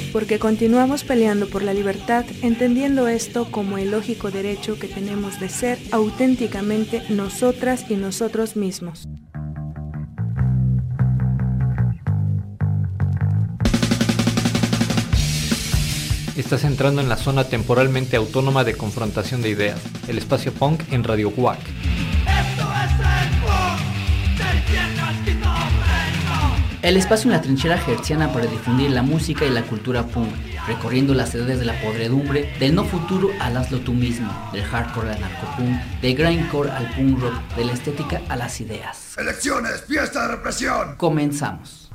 porque continuamos peleando por la libertad, entendiendo esto como el lógico derecho que tenemos de ser auténticamente nosotras y nosotros mismos. Estás entrando en la zona temporalmente autónoma de confrontación de ideas, el espacio punk en Radio WAC. El espacio en la trinchera hertziana para difundir la música y la cultura punk, recorriendo las edades de la podredumbre, del no futuro al hazlo tú mismo, del hardcore al narcopunk, del grindcore al punk rock, de la estética a las ideas. ¡Elecciones! ¡Fiesta de represión! Comenzamos.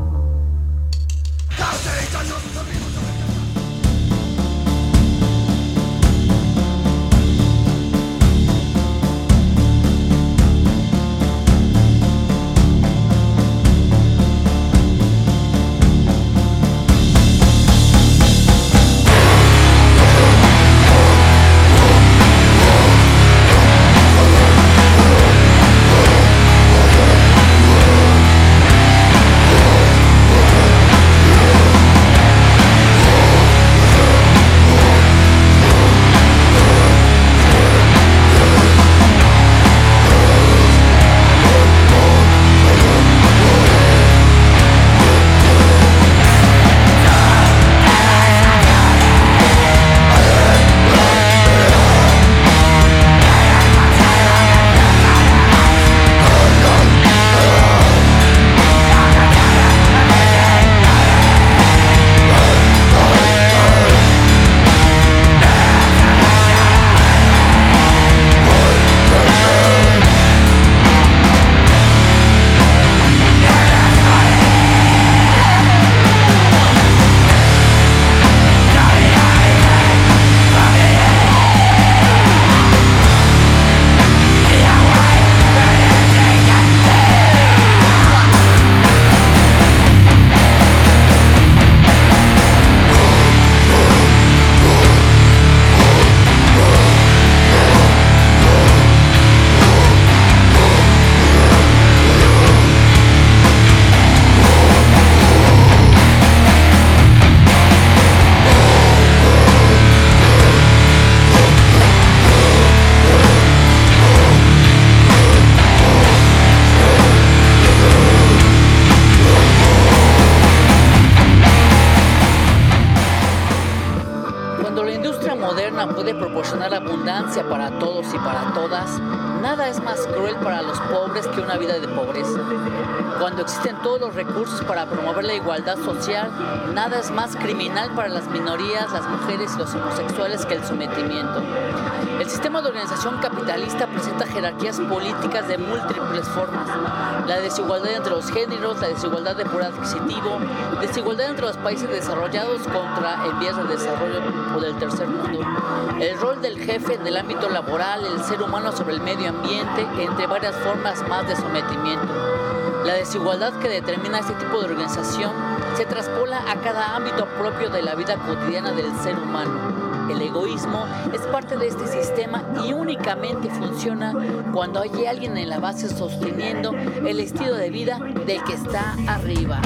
Puede proporcionar abundancia para todos y para todas, nada es más cruel para los pobres que una vida de pobreza. Cuando existen todos los recursos para promover la igualdad social, nada es más criminal para las minorías, las mujeres y los homosexuales que el sometimiento. El sistema de organización capitalista presenta jerarquías políticas de múltiples formas. La desigualdad entre los géneros, la desigualdad de poder adquisitivo, desigualdad entre los países desarrollados contra en vías de desarrollo o del tercer mundo. El rol del jefe en el ámbito laboral, el ser humano sobre el medio ambiente, entre varias formas más de sometimiento. La desigualdad que determina este tipo de organización se traspola a cada ámbito propio de la vida cotidiana del ser humano. El egoísmo es parte de este sistema y únicamente funciona cuando hay alguien en la base sosteniendo el estilo de vida del que está arriba.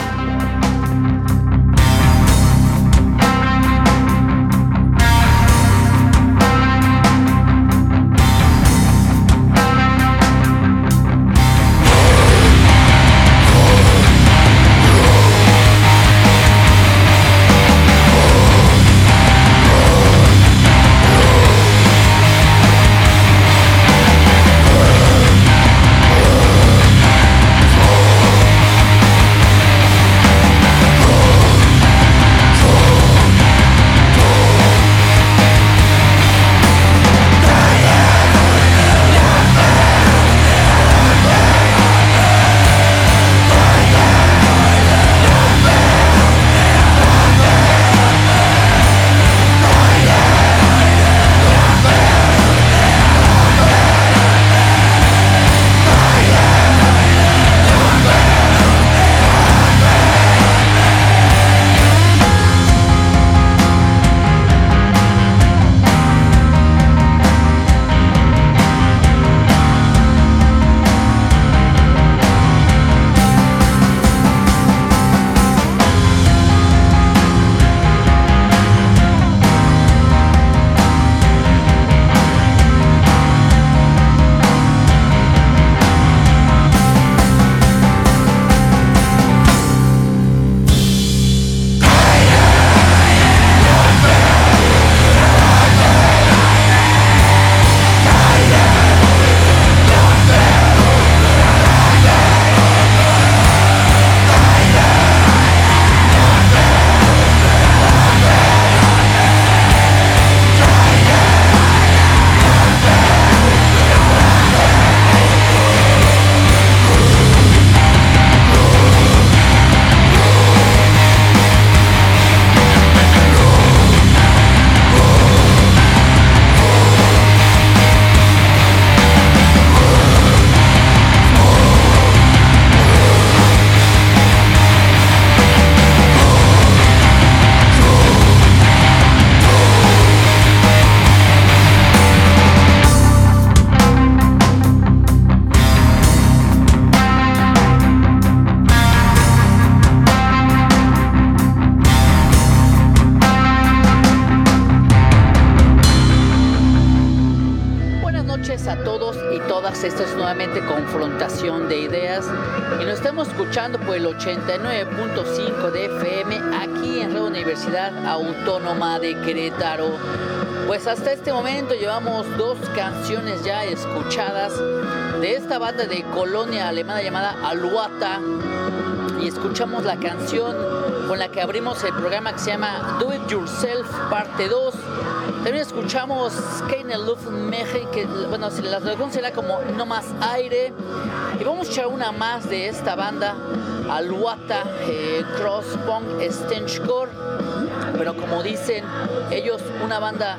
esto es nuevamente Confrontación de Ideas y nos estamos escuchando por el 89.5 de FM aquí en Radio Universidad Autónoma de Querétaro. Pues hasta este momento llevamos 2 canciones ya escuchadas de esta banda de colonia alemana llamada Aluata, y escuchamos la canción con la que abrimos el programa que se llama Do It Yourself parte 2. También escuchamos Keine Luft mehr, que bueno, la traducción será como No Más Aire. Y vamos a escuchar una más de esta banda, Aluata, Cross Punk Stenchcore. Pero como dicen ellos, una banda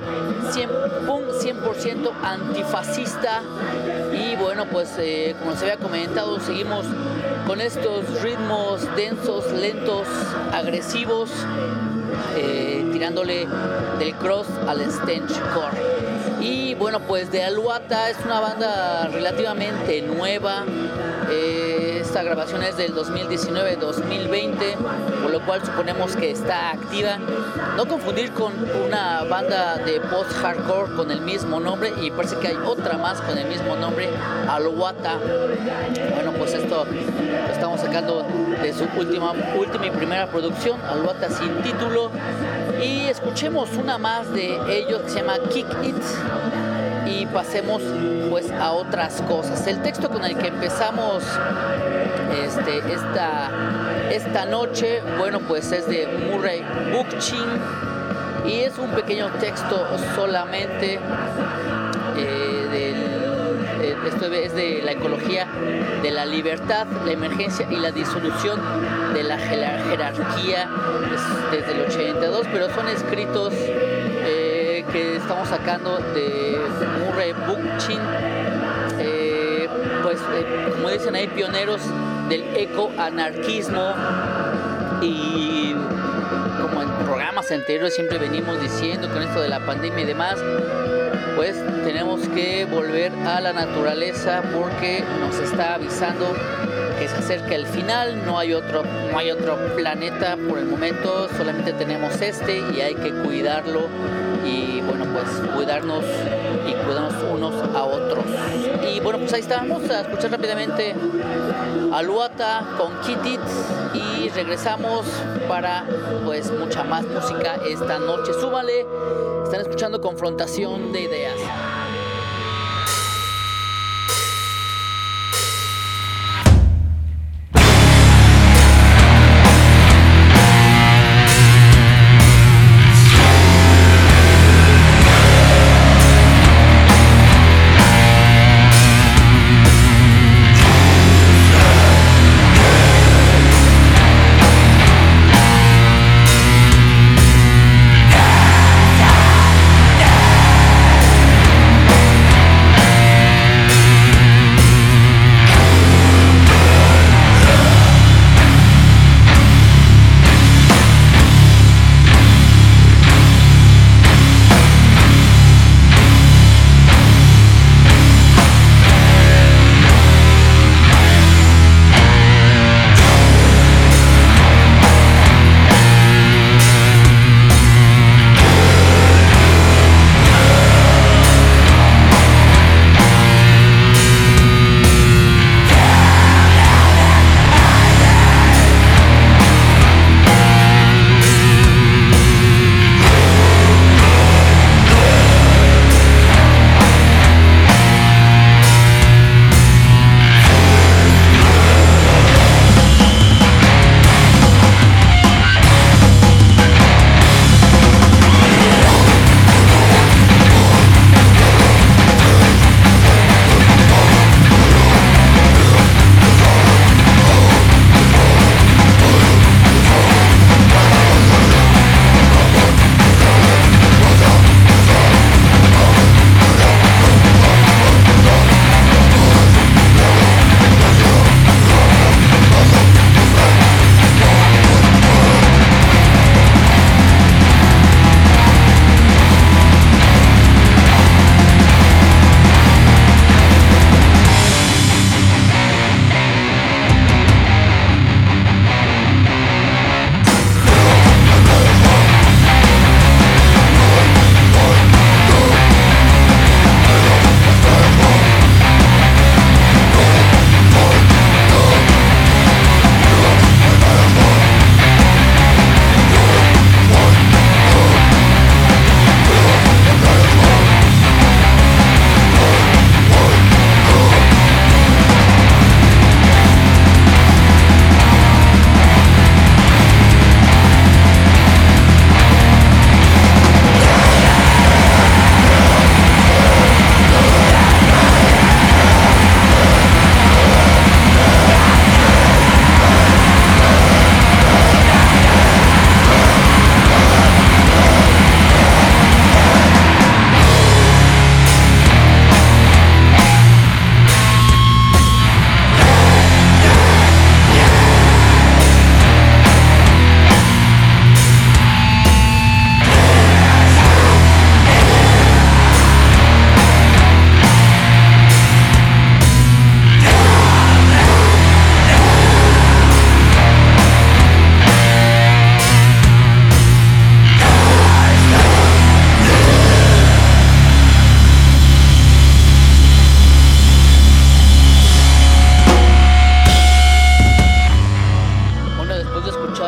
100% antifascista. Y bueno, pues como se había comentado, seguimos con estos ritmos densos, lentos, agresivos, tirándole del cross al stenchcore. Y bueno, pues de Aluata es una banda relativamente nueva. Esta grabación es del 2019-2020, por lo cual suponemos que está activa. No confundir con una banda de post-hardcore con el mismo nombre, y parece que hay otra más con el mismo nombre, Aluata. Bueno, pues esto lo estamos sacando de su última y primera producción, Aluata sin título. Y escuchemos una más de ellos que se llama Kick It. Y pasemos pues a otras cosas. El texto con el que empezamos esta noche, bueno, pues es de Murray Bookchin y es un pequeño texto solamente. Esto es de la ecología de la libertad, la emergencia y la disolución de la jerarquía, desde el 82, pero son escritos que estamos sacando de Murray Bookchin, pues como dicen ahí, pioneros del ecoanarquismo. Y como en programas anteriores siempre venimos diciendo, con esto de la pandemia y demás, pues tenemos que volver a la naturaleza porque nos está avisando que se acerca el final. No hay otro planeta por el momento, solamente tenemos este y hay que cuidarlo. Y bueno, pues cuidarnos unos a otros. Y bueno, pues ahí está. Vamos a escuchar rápidamente Aluata con Kick It y regresamos para pues mucha más música esta noche. Súbale, están escuchando Confrontación de Ideas.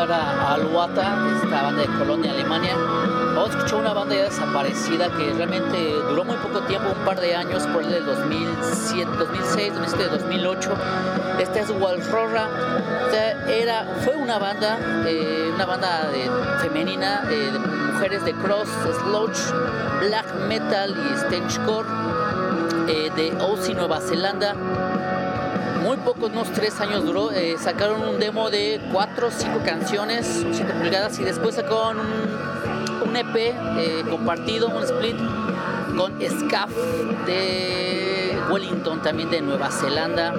llamada Alwata, esta banda de Colonia, Alemania. Vamos a escuchar una banda ya desaparecida que realmente duró muy poco tiempo, un par de años, por el del 2007, 2006, 2007, 2008. Esta es Walrora. Fue una banda femenina, de mujeres de cross, sludge, black metal y stenchcore, de Aussie, Nueva Zelanda. Muy pocos, unos 3 años duró. Sacaron un demo de 4 o 5 canciones, 7 pulgadas, y después sacaron un EP compartido, un split con Scaf de Wellington, también de Nueva Zelanda.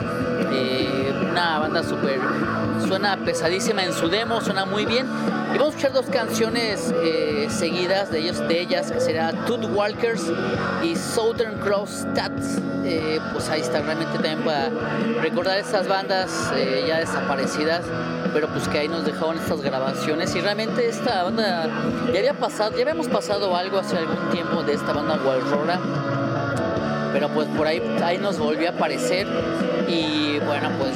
Una banda súper, suena pesadísima en su demo, suena muy bien. Y vamos a escuchar 2 canciones seguidas de ellas, que será Tooth Walkers y Southern Cross Stats. Pues ahí está, realmente también para recordar esas bandas ya desaparecidas, pero pues que ahí nos dejaron estas grabaciones. Y realmente esta banda ya habíamos pasado algo hace algún tiempo de esta banda Walrora, pero pues por ahí nos volvió a aparecer. Y bueno, pues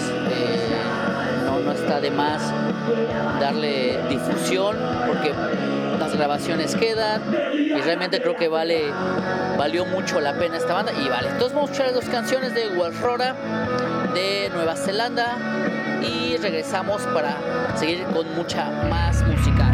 no está de más darle difusión, porque las grabaciones quedan y realmente creo que valió mucho la pena esta banda. Y vale, entonces vamos a escuchar 2 canciones de Walrora de Nueva Zelanda y regresamos para seguir con mucha más música.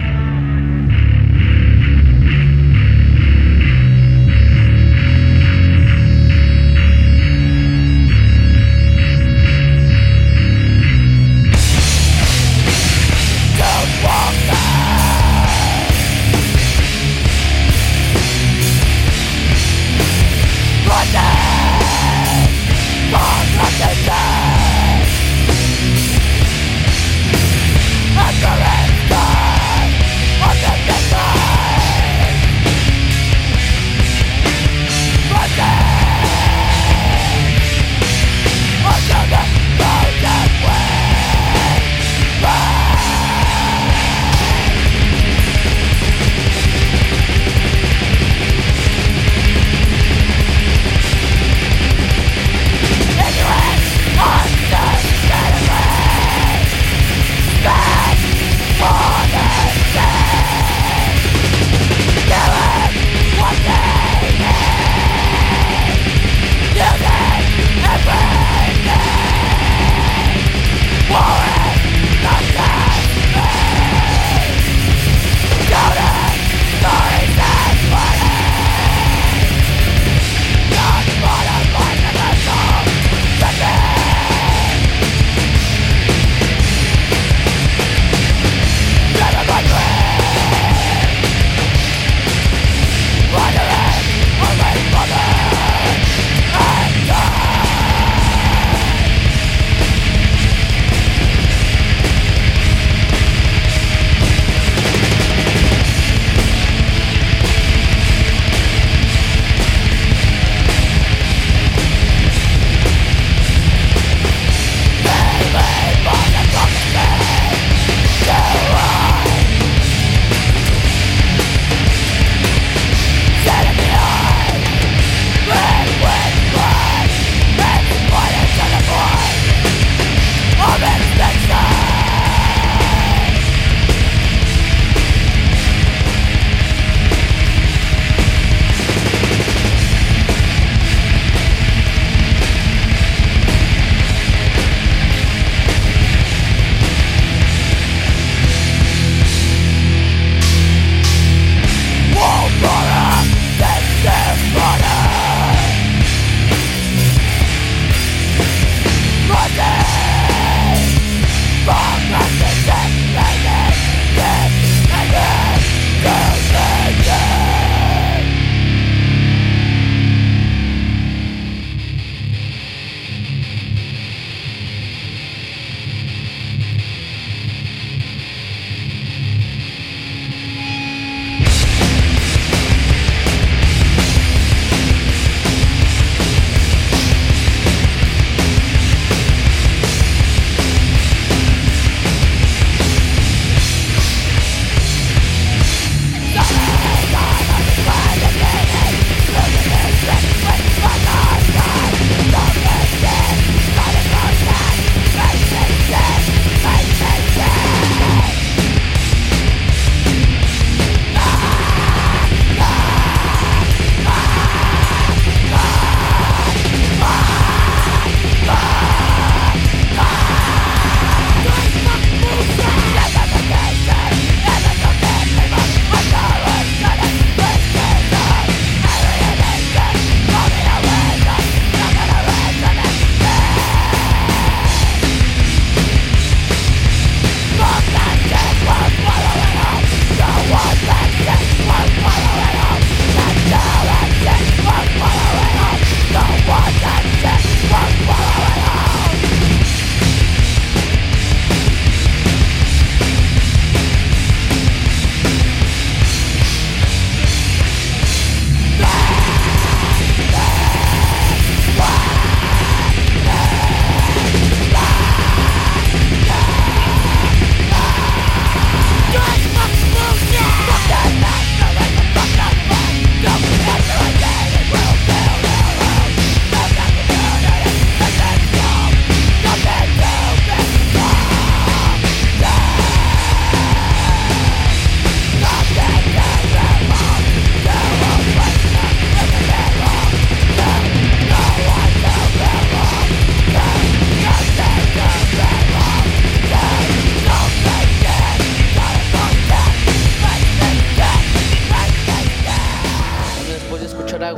Under its sky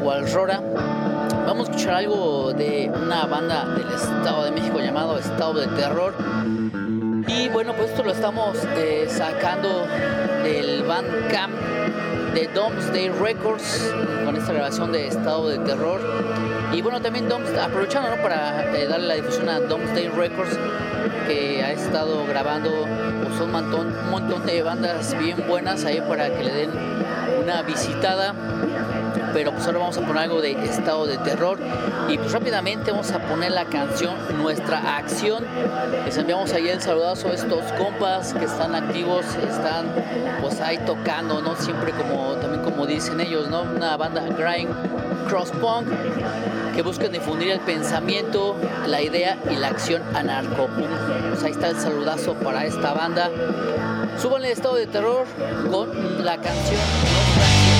Nahualrora. Vamos a escuchar algo de una banda del Estado de México llamado Estado de Terror. Y bueno, pues esto lo estamos sacando del Bandcamp de Doomsday Records con esta grabación de Estado de Terror. Y bueno, también aprovechando, ¿no?, para darle la difusión a Doomsday Records, que ha estado grabando pues, un montón de bandas bien buenas ahí para que le den una visitada. Pero pues ahora vamos a poner algo de Estado de Terror y pues rápidamente vamos a poner la canción Nuestra Acción. Les enviamos ahí el saludazo a estos compas que están activos, están pues ahí tocando, ¿no? Siempre como dicen ellos, ¿no? Una banda grind cross punk que buscan difundir el pensamiento, la idea y la acción anarcopunk. Pues ahí está el saludazo para esta banda. Súbanle Estado de Terror con la canción Nuestra Acción.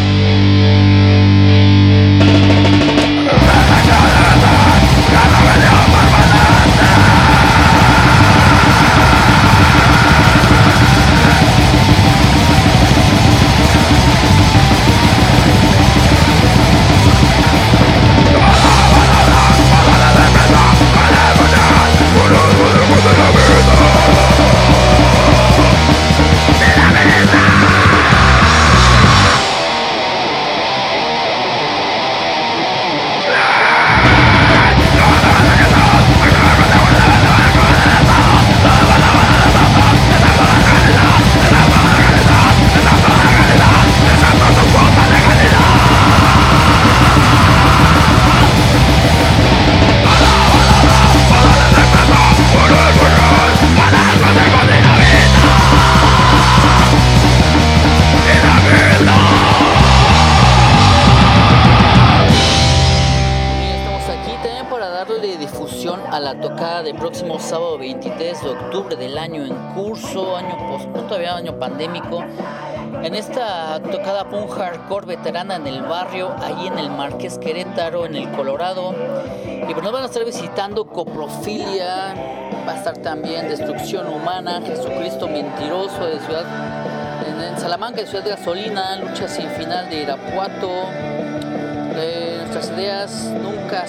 Del próximo sábado 23 de octubre del año en curso, todavía año pandémico, en esta tocada punk hardcore veterana en el barrio, ahí en el Marqués Querétaro, en el Colorado. Y pues nos van a estar visitando Coprofilia, va a estar también Destrucción Humana, Jesucristo Mentiroso de en Salamanca, de Ciudad Gasolina, Lucha Sin Final de Irapuato. Nuestras ideas nunca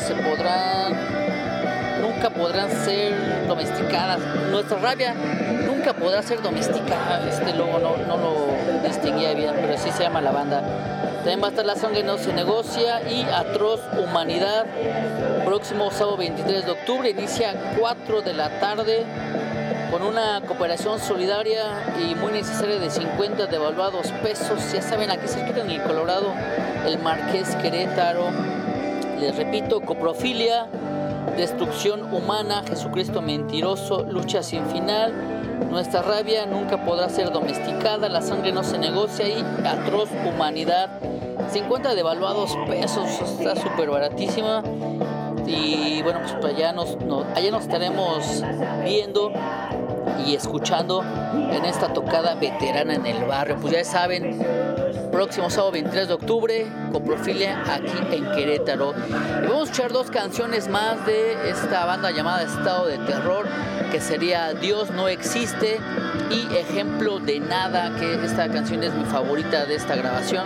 podrán ser domesticadas. Nuestra rabia nunca podrá ser domesticada. Logo no lo distinguía bien, pero así se llama la banda. También va a estar La Sangre No Se Negocia y Atroz Humanidad. Próximo sábado 23 de octubre, inicia 4 de la tarde con una cooperación solidaria y muy necesaria de 50 devaluados pesos. Ya saben, aquí cerquita en el Colorado, el Marqués Querétaro. Les repito, Coprofilia, Destrucción Humana, Jesucristo Mentiroso, Lucha Sin Final, Nuestra Rabia Nunca Podrá Ser Domesticada, La Sangre No Se Negocia y Atroz Humanidad. 50 devaluados pesos, está súper baratísima. Y bueno, pues allá nos estaremos viendo y escuchando en esta tocada veterana en el barrio. Pues ya saben, próximo sábado 23 de octubre, Coprofilia aquí en Querétaro. Y vamos a escuchar 2 canciones más de esta banda llamada Estado de Terror, que sería Dios No Existe y Ejemplo de Nada, que esta canción es mi favorita de esta grabación.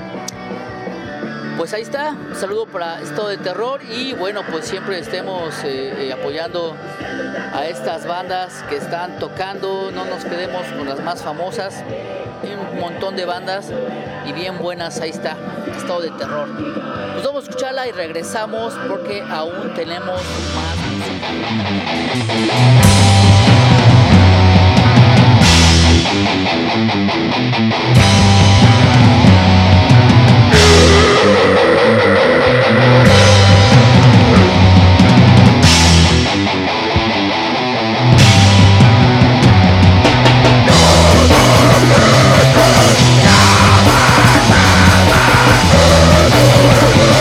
Pues ahí está, un saludo para Estado de Terror y bueno, pues siempre estemos apoyando a estas bandas que están tocando, no nos quedemos con las más famosas, hay un montón de bandas y bien buenas, ahí está, Estado de Terror. Pues vamos a escucharla y regresamos porque aún tenemos más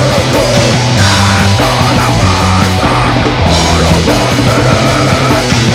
Nada,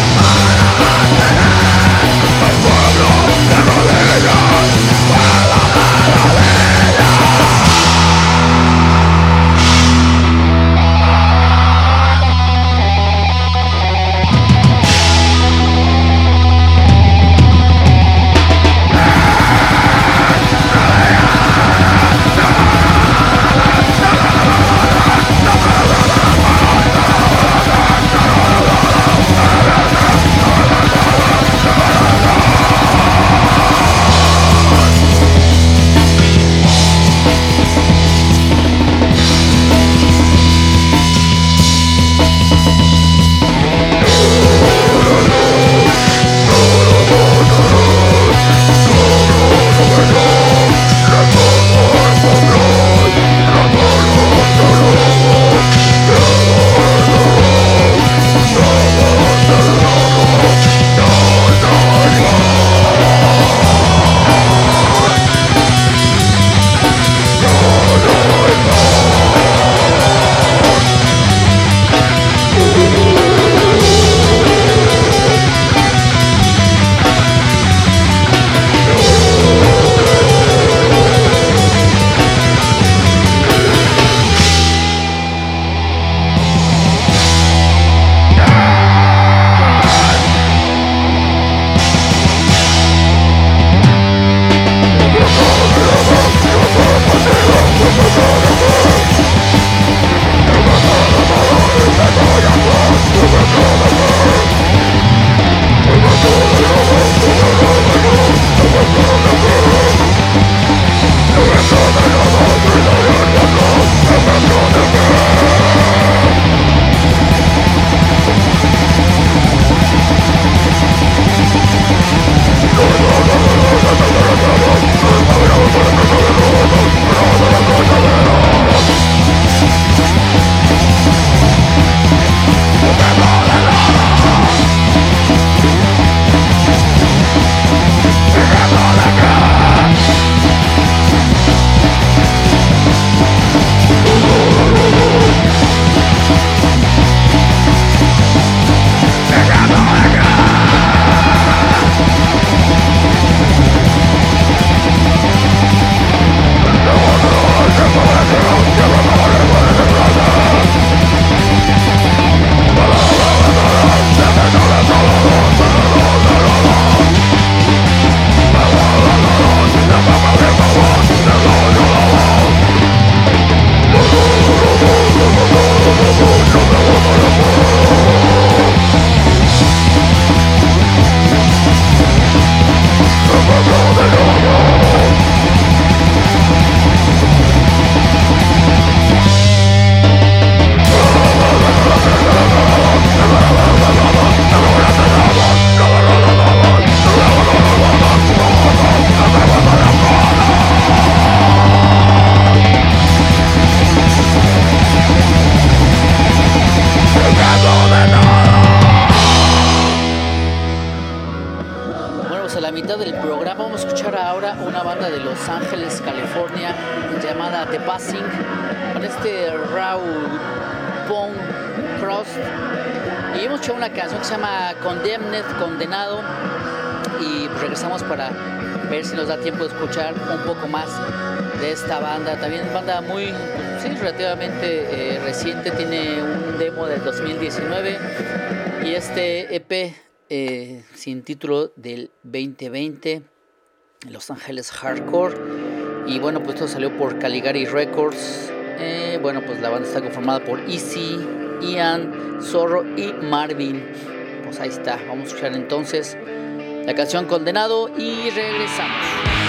llegamos a la mitad del programa. Vamos a escuchar ahora una banda de Los Ángeles, California, llamada The Passing, con este raw punk crust. Y hemos hecho una canción que se llama Condemned, Condenado. Y pues regresamos para ver si nos da tiempo de escuchar un poco más de esta banda. También es banda muy, sí, relativamente reciente. Tiene un demo del 2019 y este EP sin título del 2020, Los Ángeles Hardcore. Y bueno, pues esto salió por Caligari Records. Bueno, pues la banda está conformada por Easy, Ian, Zorro y Marvin. Pues ahí está, vamos a escuchar entonces la canción Condenado y regresamos.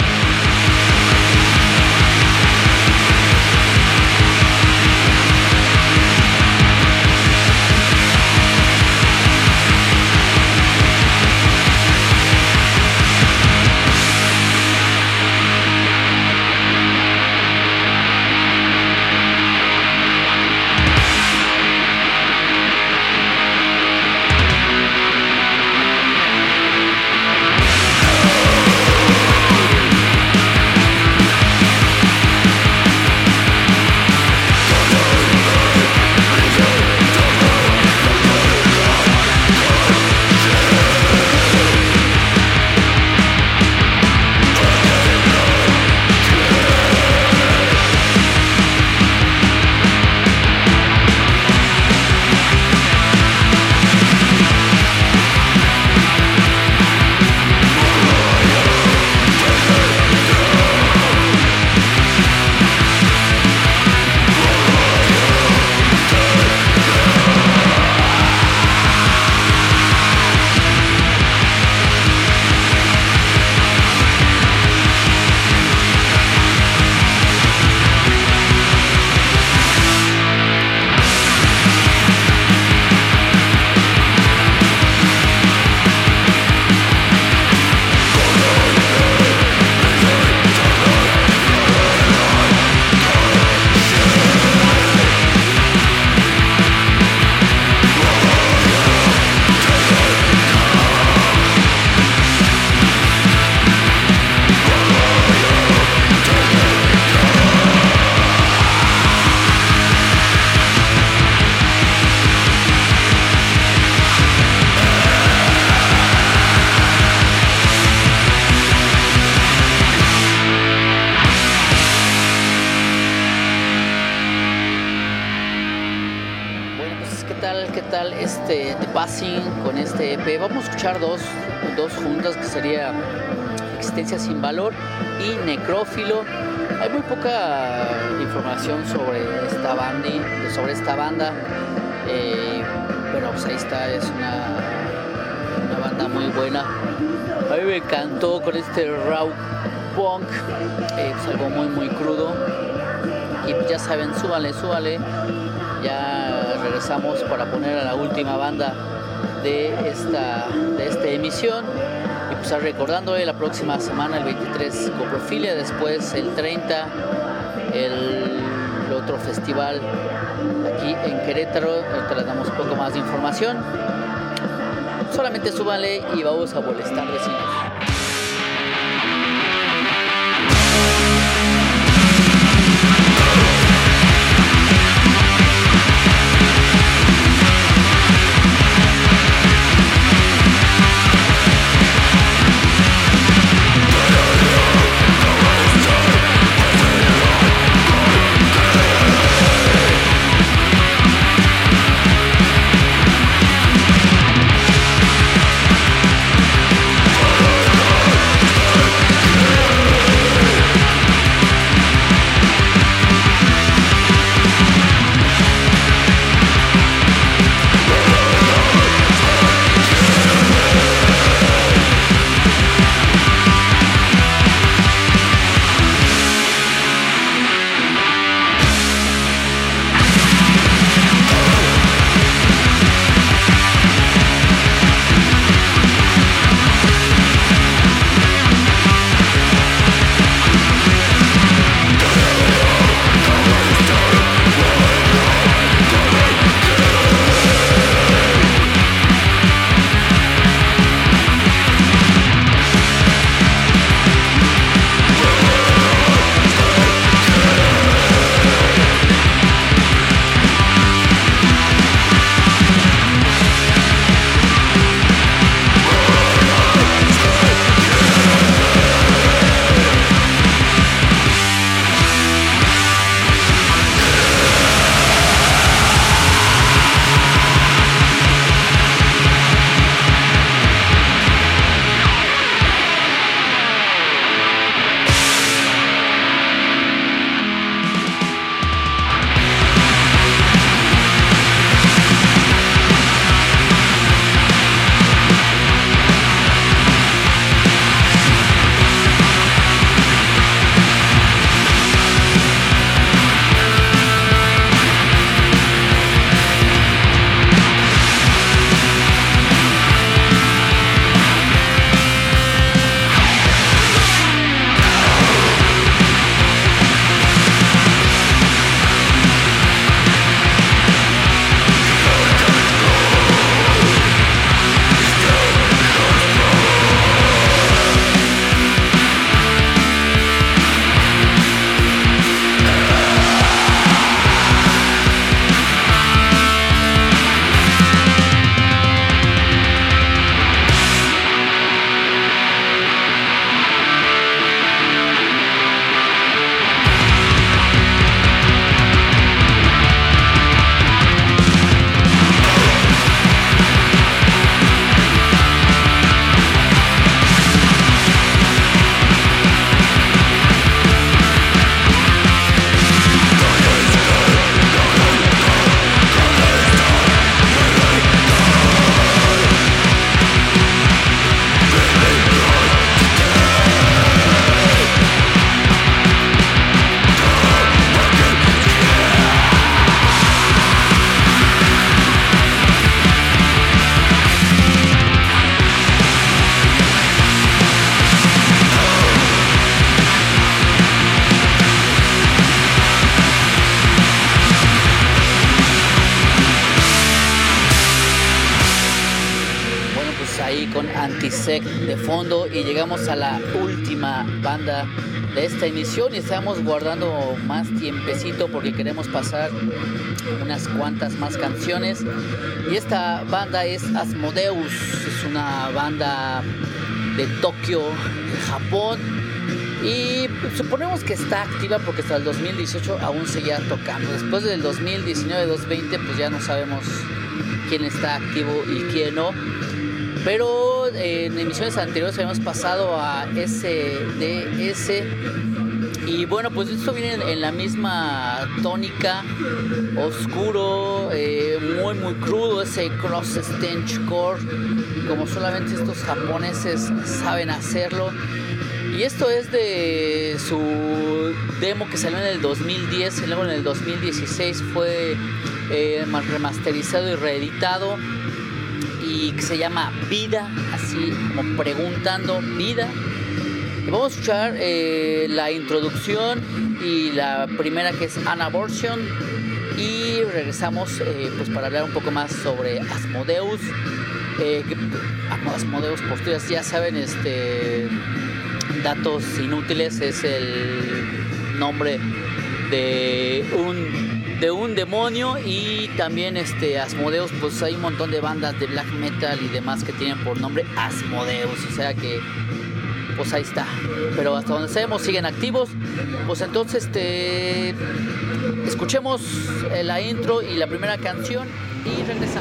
The Passing con este EP. Vamos a escuchar dos juntas, que sería Existencia sin Valor y Necrófilo. Hay muy poca información sobre esta banda, pero pues ahí está, es una banda muy buena. A mí me encantó con este raw punk, pues algo muy crudo. Y pues ya saben, súbale. Ya regresamos para poner a la última banda de esta emisión. Y pues recordándole, la próxima semana, el 23, Coprofilia, después el 30, el otro festival aquí en Querétaro. Ahorita les damos un poco más de información. Solamente súbanle y vamos a molestar vecinos. Sec de fondo y llegamos a la última banda de esta emisión y estamos guardando más tiempecito porque queremos pasar unas cuantas más canciones. Y esta banda es Asmodeus, es una banda de Tokio, Japón, y suponemos que está activa porque hasta el 2018 aún seguía tocando. Después del 2019-2020 pues ya no sabemos quién está activo y quién no, pero en emisiones anteriores habíamos pasado a SDS. Y bueno, pues esto viene en la misma tónica, oscuro, muy crudo, ese cross stench core, como solamente estos japoneses saben hacerlo. Y esto es de su demo que salió en el 2010, y luego en el 2016 fue remasterizado y reeditado, y que se llama Vida, así como preguntando, vida. Vamos a escuchar la introducción y la primera, que es An Abortion, y regresamos pues para hablar un poco más sobre Asmodeus. Asmodeus, por ustedes ya saben, datos inútiles, es el nombre de un demonio. Y también Asmodeus, pues hay un montón de bandas de black metal y demás que tienen por nombre Asmodeus, o sea que pues ahí está, pero hasta donde sabemos siguen activos. Pues entonces escuchemos la intro y la primera canción y regresamos.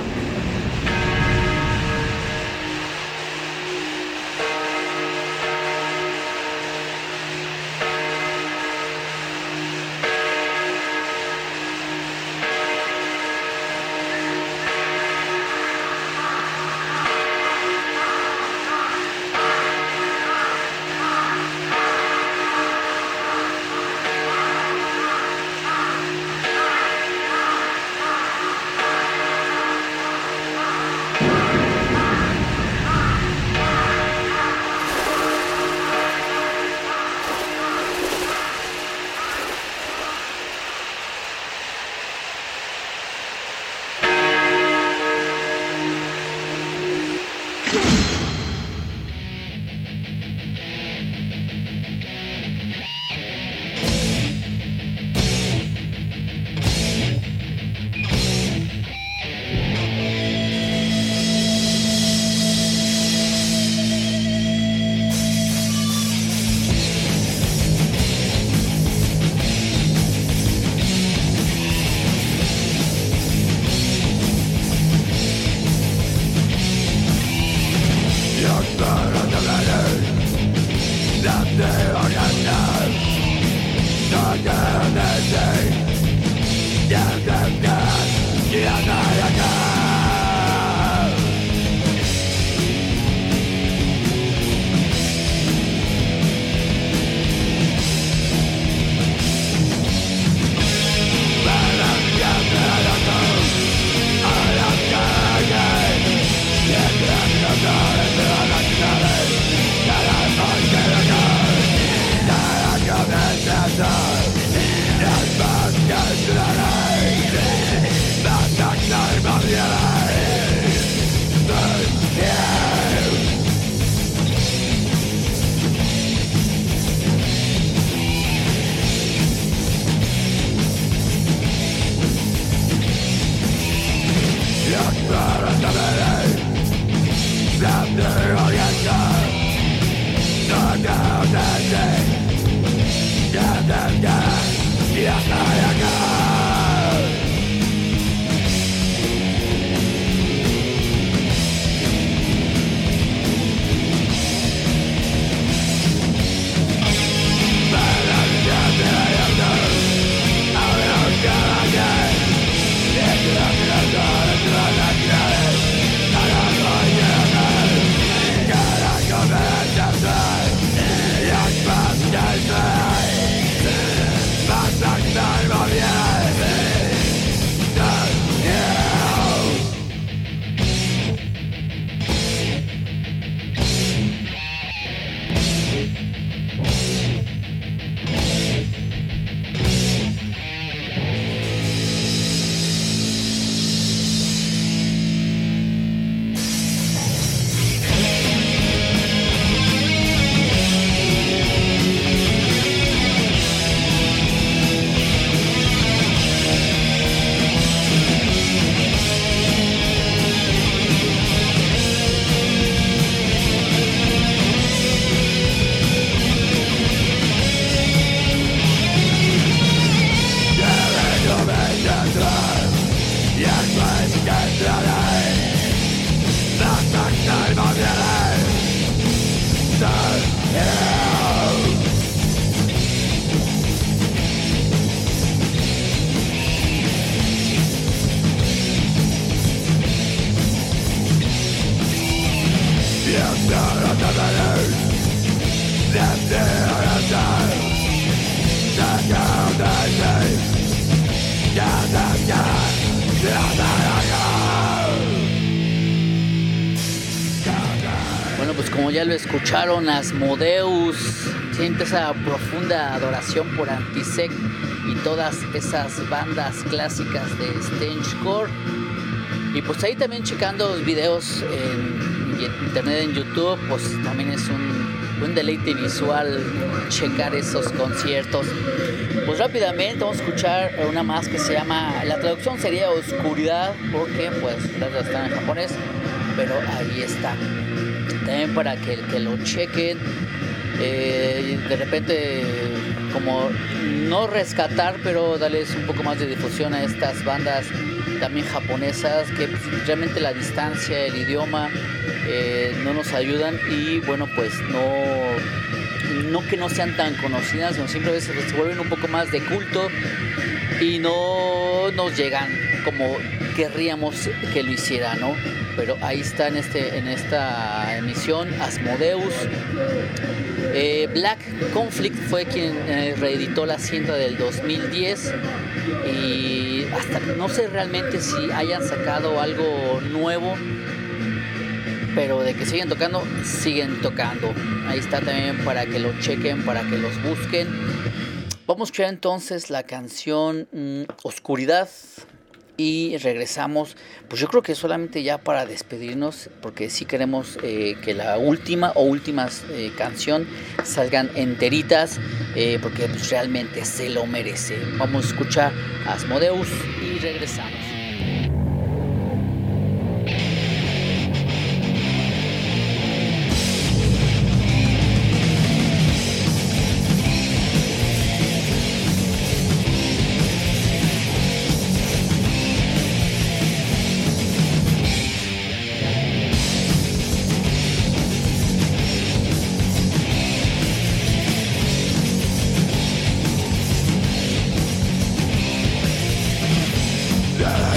Back Bueno, pues como ya lo escucharon, Asmodeus siente esa profunda adoración por Antisect y todas esas bandas clásicas de Stangecore. Y pues ahí también checando los videos en internet, en YouTube, pues también es un deleite visual checar esos conciertos. Pues rápidamente vamos a escuchar una más que se llama, la traducción sería Oscuridad, porque pues está en japonés, pero ahí está. También para que lo chequen, de repente como no rescatar, pero darles un poco más de difusión a estas bandas también japonesas, que realmente la distancia, el idioma no nos ayudan, y bueno, pues no que no sean tan conocidas, sino simplemente se vuelven un poco más de culto y no nos llegan como querríamos que lo hiciera, ¿no? Pero ahí está en esta emisión Asmodeus. Black Conflict fue quien reeditó la cinta del 2010, y hasta no sé realmente si hayan sacado algo nuevo, pero de que siguen tocando. Ahí está también para que lo chequen, para que los busquen. Vamos a escuchar entonces la canción Oscuridad y regresamos. Pues yo creo que solamente ya para despedirnos, porque sí queremos que la última o últimas canción salgan enteritas, porque pues realmente se lo merece. Vamos a escuchar a Asmodeus y regresamos. Yeah.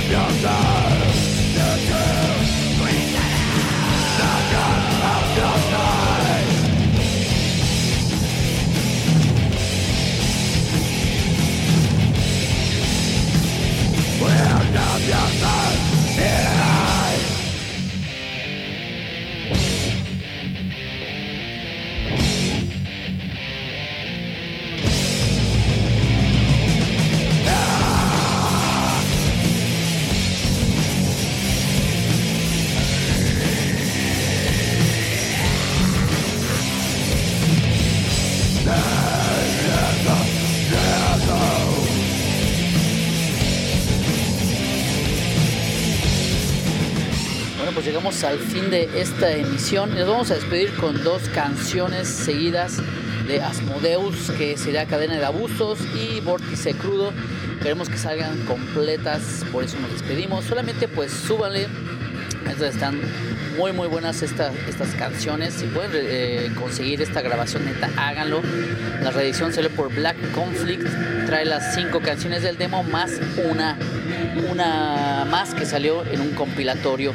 Pues llegamos al fin de esta emisión. Nos vamos a despedir con 2 canciones seguidas de Asmodeus, que sería Cadena de Abusos, y Vórtice Crudo. Queremos que salgan completas, por eso nos despedimos. Solamente pues súbanle. Estas están muy buenas estas canciones. Si pueden conseguir esta grabación, neta, háganlo. La reedición salió por Black Conflict. Trae las 5 canciones del demo más una más que salió en un compilatorio.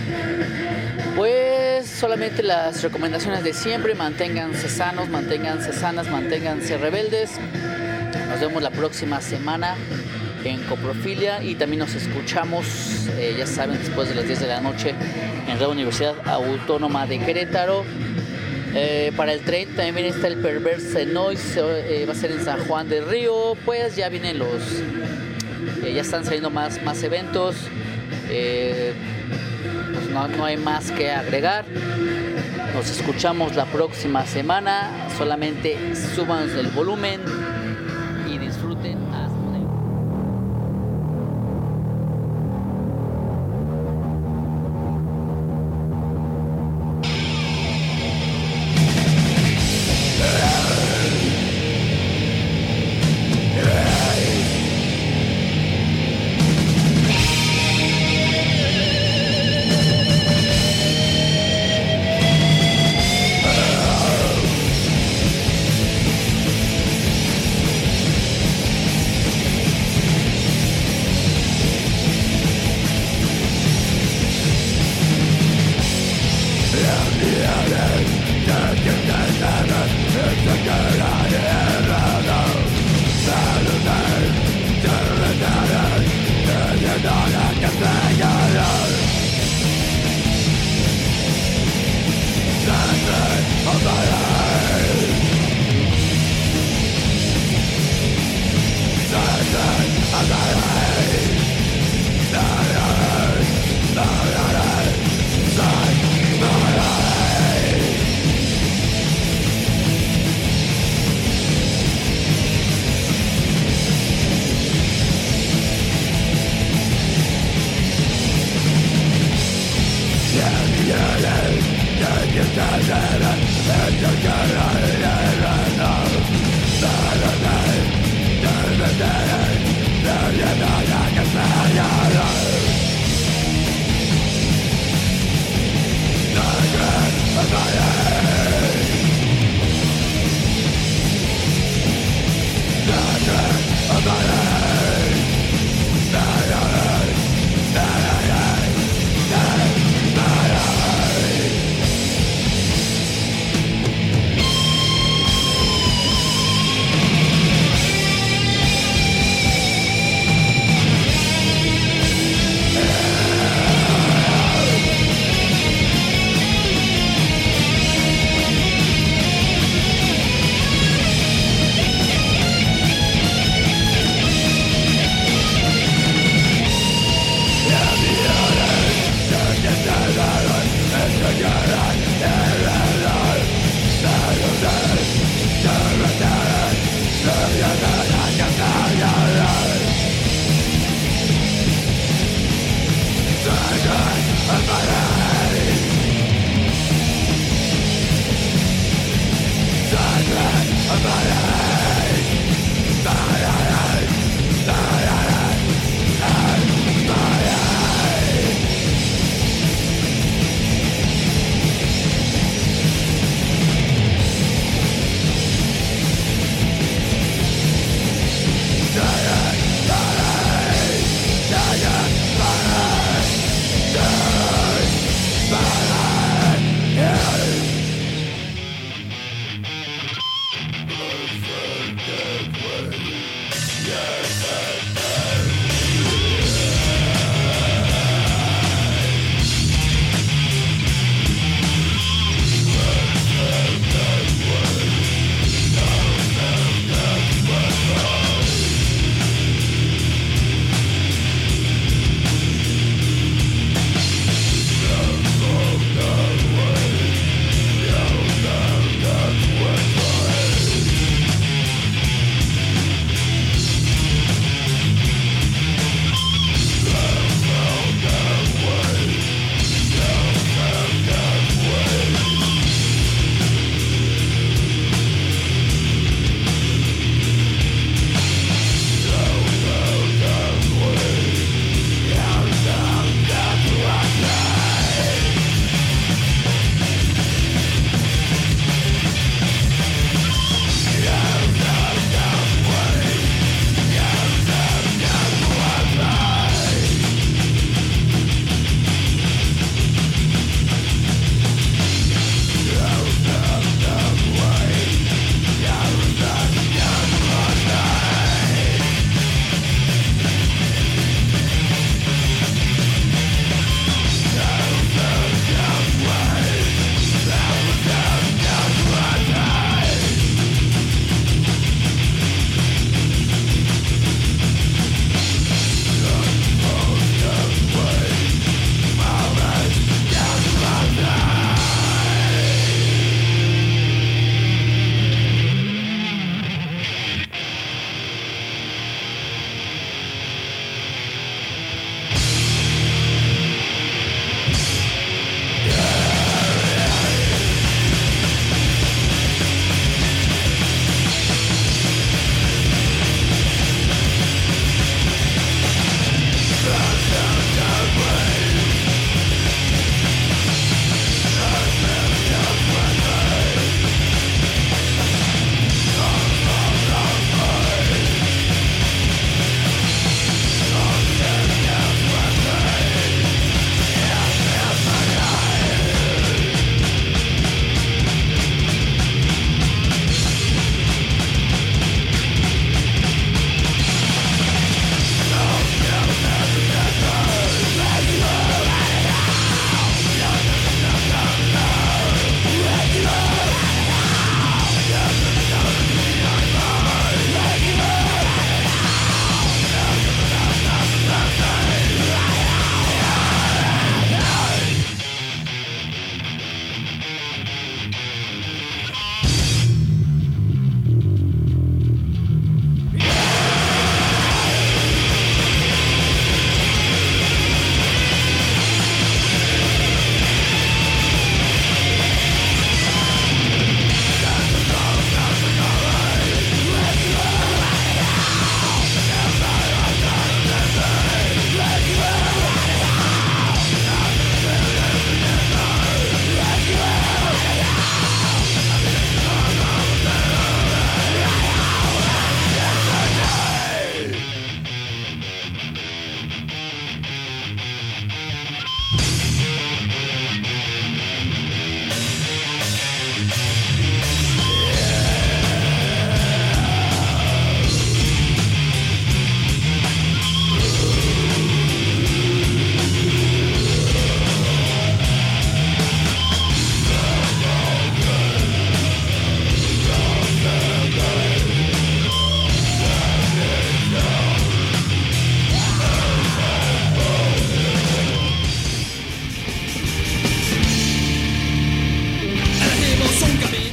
Pues solamente las recomendaciones de siempre: manténganse sanos, manténganse sanas, manténganse rebeldes. Nos vemos la próxima semana en Coprofilia, y también nos escuchamos, ya saben, después de las 10 de la noche en Radio Universidad Autónoma de Querétaro. Para el 30 también está el Perverse Noise, va a ser en San Juan del Río. Pues ya vienen ya están saliendo más eventos. Pues no hay más que agregar. Nos escuchamos la próxima semana. Solamente suban el volumen y disfruten.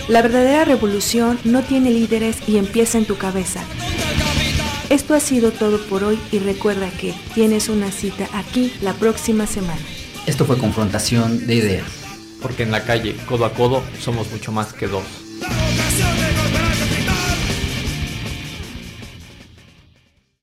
La verdadera revolución no tiene líderes y empieza en tu cabeza. Esto ha sido todo por hoy y recuerda que tienes una cita aquí la próxima semana. Esto fue Confrontación de Ideas. Porque en la calle, codo a codo, somos mucho más que dos.